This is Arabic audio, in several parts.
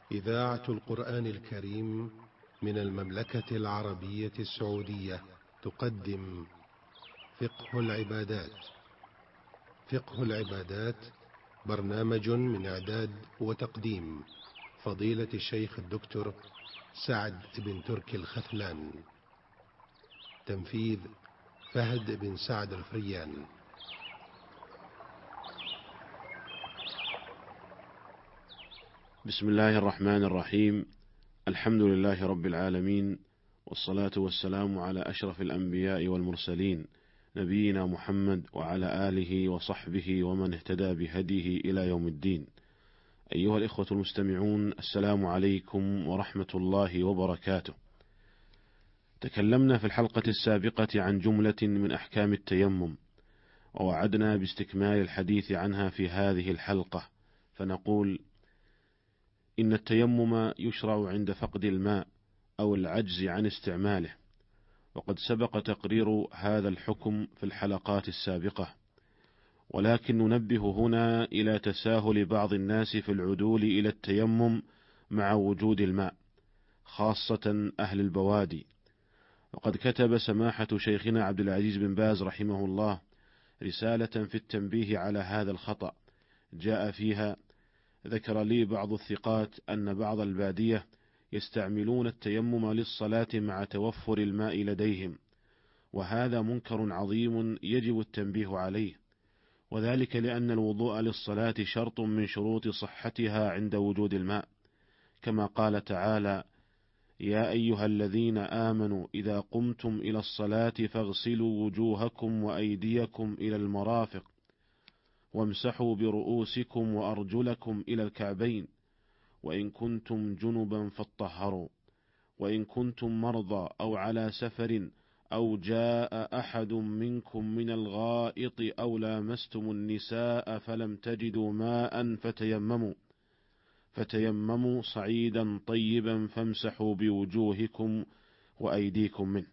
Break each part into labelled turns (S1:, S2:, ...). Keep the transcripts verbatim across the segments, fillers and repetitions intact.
S1: إذاعة القرآن الكريم من المملكة العربية السعودية تقدم فقه العبادات. فقه العبادات برنامج من إعداد وتقديم فضيلة الشيخ الدكتور سعد بن تركي الخثلان. تنفيذ فهد بن سعد الفريان.
S2: بسم الله الرحمن الرحيم. الحمد لله رب العالمين، والصلاة والسلام على أشرف الأنبياء والمرسلين، نبينا محمد وعلى آله وصحبه ومن اهتدى بهديه إلى يوم الدين. أيها الإخوة المستمعون، السلام عليكم ورحمة الله وبركاته. تكلمنا في الحلقة السابقة عن جملة من أحكام التيمم، ووعدنا باستكمال الحديث عنها في هذه الحلقة، فنقول: إن التيمم يشرع عند فقد الماء أو العجز عن استعماله، وقد سبق تقرير هذا الحكم في الحلقات السابقة، ولكن ننبه هنا إلى تساهل بعض الناس في العدول إلى التيمم مع وجود الماء، خاصة أهل البوادي. وقد كتب سماحة شيخنا عبد العزيز بن باز رحمه الله رسالة في التنبيه على هذا الخطأ، جاء فيها: ذكر لي بعض الثقات أن بعض البادية يستعملون التيمم للصلاة مع توفر الماء لديهم، وهذا منكر عظيم يجب التنبيه عليه، وذلك لأن الوضوء للصلاة شرط من شروط صحتها عند وجود الماء، كما قال تعالى: يا أيها الذين آمنوا إذا قمتم إلى الصلاة فاغسلوا وجوهكم وأيديكم إلى المرافق وامسحوا برؤوسكم وأرجلكم إلى الكعبين وإن كنتم جنبا فاطهروا وإن كنتم مرضى أو على سفر أو جاء أحد منكم من الغائط أو لامستم النساء فلم تجدوا ماء فتيمموا فتيمموا صعيدا طيبا فامسحوا بوجوهكم وأيديكم منه.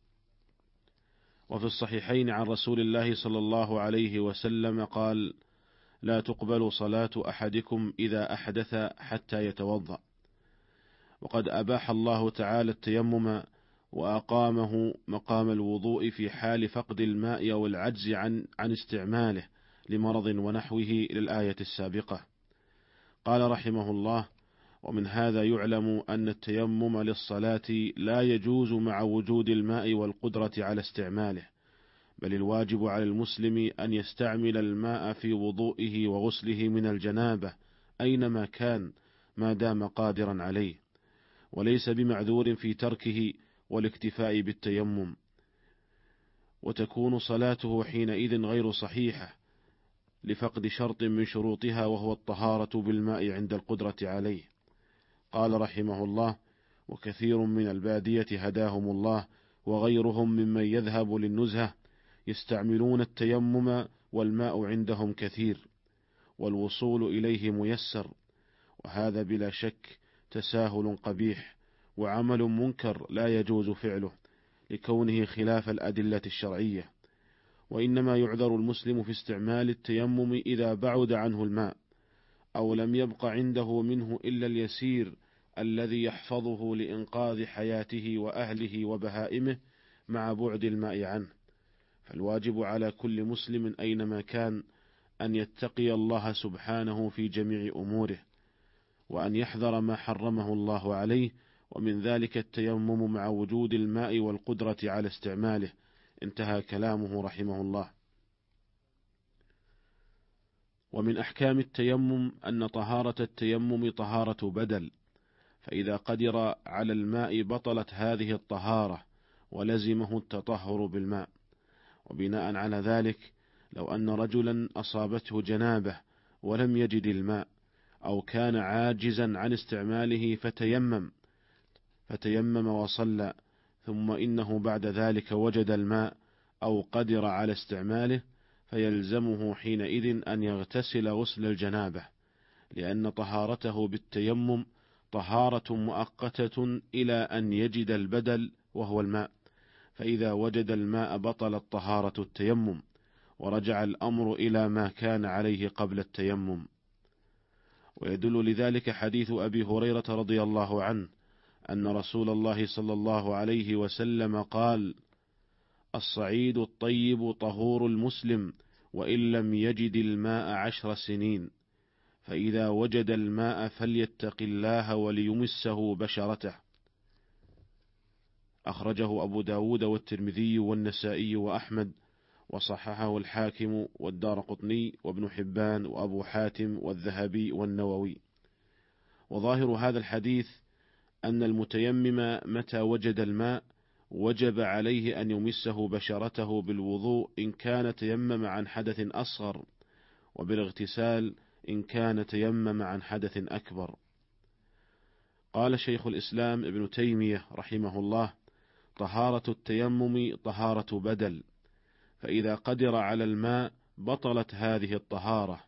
S2: وفي الصحيحين عن رسول الله صلى الله عليه وسلم قال: لا تقبل صلاة أحدكم إذا أحدث حتى يتوضأ. وقد أباح الله تعالى التيمم وأقامه مقام الوضوء في حال فقد الماء أو العجز عن, عن استعماله لمرض ونحوه للآية السابقة. قال رحمه الله: ومن هذا يعلم أن التيمم للصلاة لا يجوز مع وجود الماء والقدرة على استعماله، بل الواجب على المسلم أن يستعمل الماء في وضوئه وغسله من الجنابة أينما كان ما دام قادرا عليه، وليس بمعذور في تركه والاكتفاء بالتيمم، وتكون صلاته حينئذ غير صحيحة لفقد شرط من شروطها، وهو الطهارة بالماء عند القدرة عليه. قال رحمه الله: وكثير من البادية هداهم الله وغيرهم ممن يذهب للنزهة يستعملون التيمم والماء عندهم كثير والوصول إليه ميسر، وهذا بلا شك تساهل قبيح وعمل منكر لا يجوز فعله لكونه خلاف الأدلة الشرعية. وإنما يعذر المسلم في استعمال التيمم إذا بعد عنه الماء أو لم يبق عنده منه إلا اليسير الذي يحفظه لإنقاذ حياته وأهله وبهائمه مع بعد الماء عنه. فالواجب على كل مسلم أينما كان أن يتقي الله سبحانه في جميع أموره، وأن يحذر ما حرمه الله عليه، ومن ذلك التيمم مع وجود الماء والقدرة على استعماله. انتهى كلامه رحمه الله. ومن أحكام التيمم أن طهارة التيمم طهارة بدل، فإذا قدر على الماء بطلت هذه الطهارة ولزمه التطهر بالماء. وبناء على ذلك، لو أن رجلا أصابته جنابه ولم يجد الماء أو كان عاجزا عن استعماله فتيمم فتيمم وصلى، ثم إنه بعد ذلك وجد الماء أو قدر على استعماله، فيلزمه حينئذ أن يغتسل غسل الجنابة، لأن طهارته بالتيمم طهارة مؤقتة إلى أن يجد البدل وهو الماء، فإذا وجد الماء بطلت طهارة التيمم، ورجع الأمر إلى ما كان عليه قبل التيمم. ويدل لذلك حديث أبي هريرة رضي الله عنه أن رسول الله صلى الله عليه وسلم قال: الصعيد الطيب طهور المسلم وإن لم يجد الماء عشر سنين، فإذا وجد الماء فليتق الله وليمسه بشرته. أخرجه أبو داود والترمذي والنسائي وأحمد، وصححه الحاكم والدارقطني وابن حبان وأبو حاتم والذهبي والنووي. وظاهر هذا الحديث أن المتيمم متى وجد الماء وجب عليه أن يمسه بشرته بالوضوء إن كان تيمم عن حدث أصغر، وبالاغتسال إن كان تيمم عن حدث أكبر. قال شيخ الإسلام ابن تيمية رحمه الله: طهارة التيمم طهارة بدل، فإذا قدر على الماء بطلت هذه الطهارة،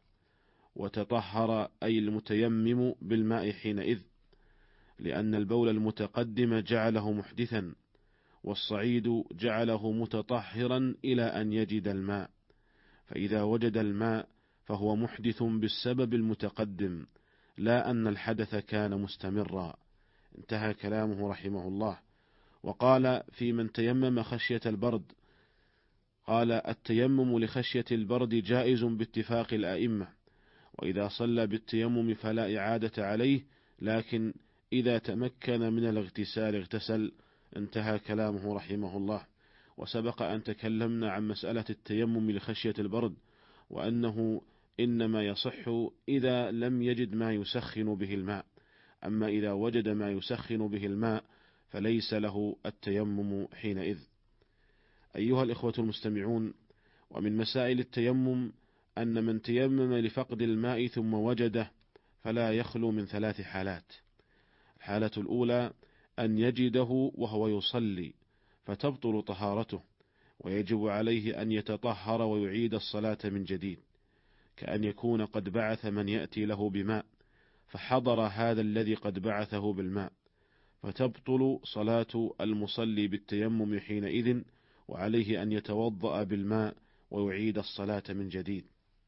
S2: وتطهر أي المتيمم بالماء حينئذ، لأن البول المتقدم جعله محدثا، والصعيد جعله متطهرا إلى أن يجد الماء، فإذا وجد الماء فهو محدث بالسبب المتقدم، لا أن الحدث كان مستمرا. انتهى كلامه رحمه الله. وقال في من تيمم خشية البرد، قال: التيمم لخشية البرد جائز باتفاق الأئمة، وإذا صلى بالتيمم فلا إعادة عليه، لكن إذا تمكن من الاغتسال اغتسل. انتهى كلامه رحمه الله. وسبق أن تكلمنا عن مسألة التيمم لخشية البرد، وأنه إنما يصح إذا لم يجد ما يسخن به الماء، أما إذا وجد ما يسخن به الماء فليس له التيمم حينئذ. أيها الإخوة المستمعون، ومن مسائل التيمم أن من تيمم لفقد الماء ثم وجده فلا يخلو من ثلاث حالات. الحالة الأولى أن يجده وهو يصلي فتبطل طهارته، ويجب عليه أن يتطهر ويعيد الصلاة من جديد، كأن يكون قد بعث من يأتي له بماء فحضر هذا الذي قد بعثه بالماء، فتبطل صلاة المصلي بالتيمم حينئذ، وعليه أن يتوضأ بالماء ويعيد الصلاة من جديد.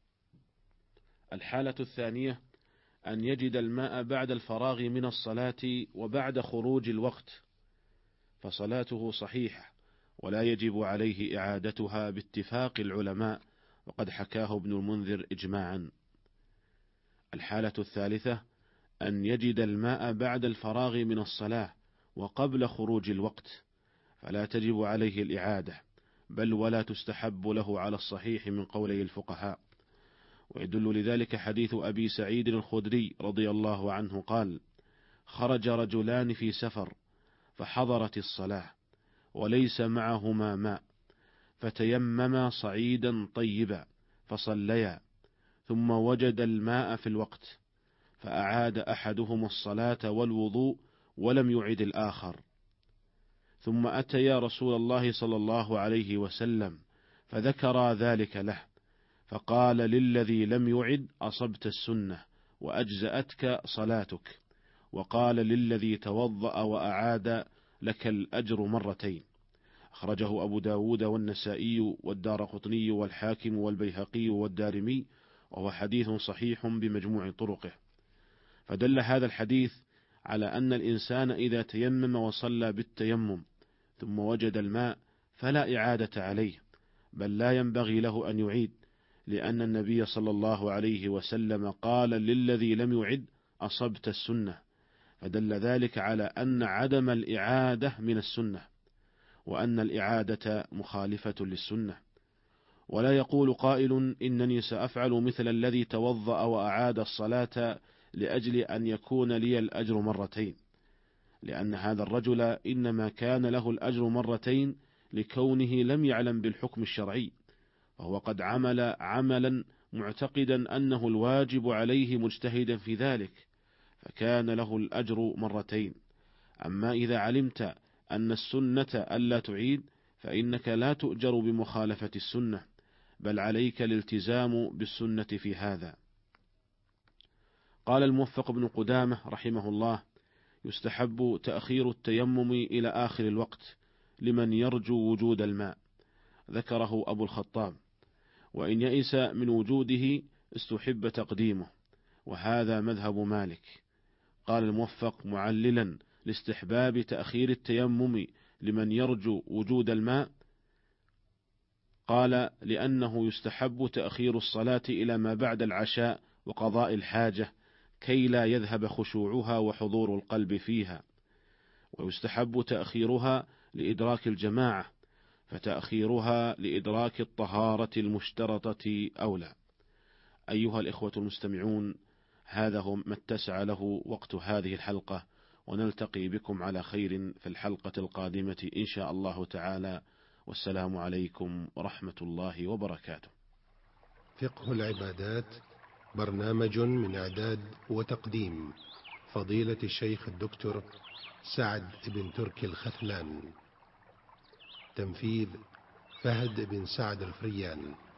S2: الحالة الثانية أن يجد الماء بعد الفراغ من الصلاة وبعد خروج الوقت، فصلاته صحيحة ولا يجب عليه إعادتها باتفاق العلماء، وقد حكاه ابن المنذر إجماعا. الحالة الثالثة أن يجد الماء بعد الفراغ من الصلاة وقبل خروج الوقت، فلا تجب عليه الإعادة، بل ولا تستحب له على الصحيح من قولي الفقهاء. ويدل لذلك حديث أبي سعيد الخدري رضي الله عنه قال: خرج رجلان في سفر فحضرت الصلاة وليس معهما ماء، فتيمما صعيدا طيبا فصليا، ثم وجد الماء في الوقت، فأعاد أحدهما الصلاة والوضوء ولم يعد الآخر، ثم أتيا رسول الله صلى الله عليه وسلم فذكر ذلك له، فقال للذي لم يعد: أصبت السنة وأجزأتك صلاتك، وقال للذي توضأ وأعاد: لك الأجر مرتين. أخرجه أبو داود والنسائي والدارقطني والحاكم والبيهقي والدارمي، وهو حديث صحيح بمجموع طرقه. فدل هذا الحديث على أن الإنسان إذا تيمم وصلى بالتيمم ثم وجد الماء فلا إعادة عليه، بل لا ينبغي له أن يعيد، لأن النبي صلى الله عليه وسلم قال للذي لم يعد: أصبت السنة، فدل ذلك على أن عدم الإعادة من السنة، وأن الإعادة مخالفة للسنة. ولا يقول قائل: إنني سأفعل مثل الذي توضأ وأعاد الصلاة لأجل أن يكون لي الأجر مرتين، لأن هذا الرجل إنما كان له الأجر مرتين لكونه لم يعلم بالحكم الشرعي، وهو قد عمل عملا معتقدا أنه الواجب عليه مجتهدا في ذلك، فكان له الأجر مرتين. أما إذا علمت أن السنة ألا تعيد فإنك لا تؤجر بمخالفة السنة، بل عليك الالتزام بالسنة في هذا. قال الموفق بن قدامة رحمه الله: يستحب تأخير التيمم إلى آخر الوقت لمن يرجو وجود الماء، ذكره أبو الخطاب، وإن يئس من وجوده استحب تقديمه، وهذا مذهب مالك. قال الموفق معللا لاستحباب تأخير التيمم لمن يرجو وجود الماء، قال لأنه يستحب تأخير الصلاة إلى ما بعد العشاء وقضاء الحاجة كي لا يذهب خشوعها وحضور القلب فيها، ويستحب تأخيرها لإدراك الجماعة، فتأخيرها لإدراك الطهارة المشترطة أولى. أيها الإخوة المستمعون، هذا هو ما اتسع له وقت هذه الحلقة، ونلتقي بكم على خير في الحلقة القادمة إن شاء الله تعالى، والسلام عليكم ورحمة الله وبركاته.
S1: فقه العبادات برنامج من إعداد وتقديم فضيلة الشيخ الدكتور سعد بن تركي الخثلان. تنفيذ فهد بن سعد الفريان.